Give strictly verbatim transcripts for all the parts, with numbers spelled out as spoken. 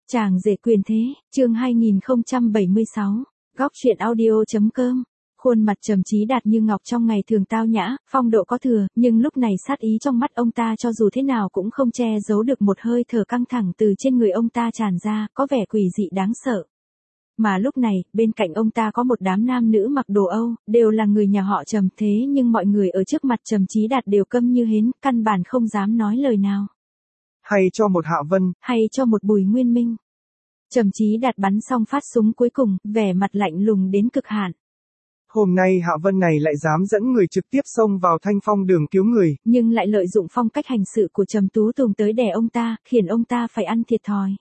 Chàng rể quyền thế, chương hai nghìn không trăm bảy mươi sáu, góc truyện audio.com. Khuôn mặt Trầm Chí Đạt như ngọc trong ngày thường tao nhã, phong độ có thừa, nhưng lúc này sát ý trong mắt ông ta cho dù thế nào cũng không che giấu được một hơi thở căng thẳng từ trên người ông ta tràn ra, có vẻ quỷ dị đáng sợ. Mà lúc này, bên cạnh ông ta có một đám nam nữ mặc đồ Âu, đều là người nhà họ Trầm, thế nhưng mọi người ở trước mặt Trầm Chí Đạt đều câm như hến, căn bản không dám nói lời nào. Hay cho một Hạ Vân, hay cho một Bùi Nguyên Minh. Trầm Chí Đạt bắn xong phát súng cuối cùng, vẻ mặt lạnh lùng đến cực hạn. Hôm nay Hạ Vân này lại dám dẫn người trực tiếp xông vào Thanh Phong đường cứu người. Nhưng lại lợi dụng phong cách hành sự của Trầm Tú Tùng tới đè ông ta, khiến ông ta phải ăn thiệt thòi.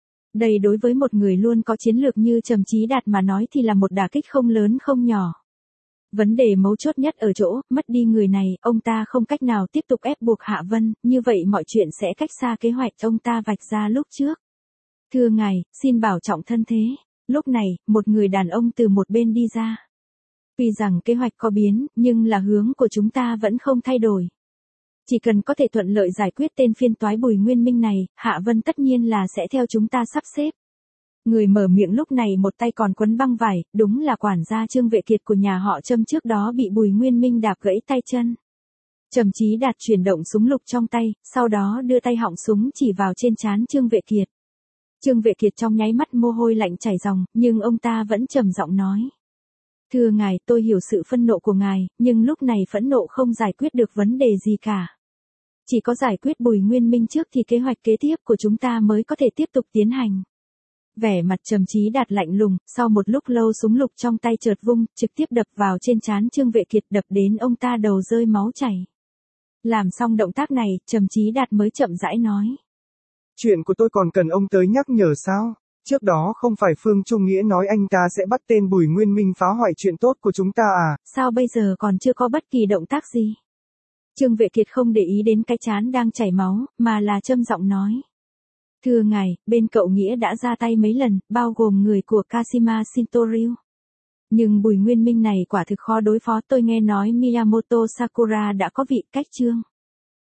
Đây đối với một người luôn có chiến lược như Trầm Chí Đạt mà nói thì là một đả kích không lớn không nhỏ. Vấn đề mấu chốt nhất ở chỗ, mất đi người này, ông ta không cách nào tiếp tục ép buộc Hạ Vân, như vậy mọi chuyện sẽ cách xa kế hoạch ông ta vạch ra lúc trước. Thưa ngài, xin bảo trọng thân thế. Lúc này, một người đàn ông từ một bên đi ra. Tuy rằng kế hoạch có biến, nhưng là hướng của chúng ta vẫn không thay đổi. Chỉ cần có thể thuận lợi giải quyết tên phiên toái Bùi Nguyên Minh này, Hạ Vân tất nhiên là sẽ theo chúng ta sắp xếp. Người mở miệng lúc này một tay còn quấn băng vải, đúng là quản gia Trương Vệ Kiệt của nhà họ Trâm trước đó bị Bùi Nguyên Minh đạp gãy tay chân. Trầm Chí Đạt chuyển động súng lục trong tay, sau đó đưa tay họng súng chỉ vào trên trán Trương Vệ Kiệt. Trương Vệ Kiệt trong nháy mắt mồ hôi lạnh chảy ròng, nhưng ông ta vẫn trầm giọng nói. Thưa ngài, tôi hiểu sự phẫn nộ của ngài, nhưng lúc này phẫn nộ không giải quyết được vấn đề gì cả. Chỉ có giải quyết Bùi Nguyên Minh trước thì kế hoạch kế tiếp của chúng ta mới có thể tiếp tục tiến hành. Vẻ mặt Trầm Chí Đạt lạnh lùng, sau một lúc lâu súng lục trong tay chợt vung, trực tiếp đập vào trên trán Trương Vệ Kiệt, đập đến ông ta đầu rơi máu chảy. Làm xong động tác này, Trầm Chí Đạt mới chậm rãi nói. Chuyện của tôi còn cần ông tới nhắc nhở sao? Trước đó không phải Phương Trung Nghĩa nói anh ta sẽ bắt tên Bùi Nguyên Minh phá hoại chuyện tốt của chúng ta à? Sao bây giờ còn chưa có bất kỳ động tác gì? Trương Vệ Kiệt không để ý đến cái trán đang chảy máu, mà là trầm giọng nói. Thưa ngài, bên cậu Nghĩa đã ra tay mấy lần, bao gồm người của Kashima Shintoryu. Nhưng Bùi Nguyên Minh này quả thực khó đối phó, tôi nghe nói Miyamoto Sakura đã có vị cách trương.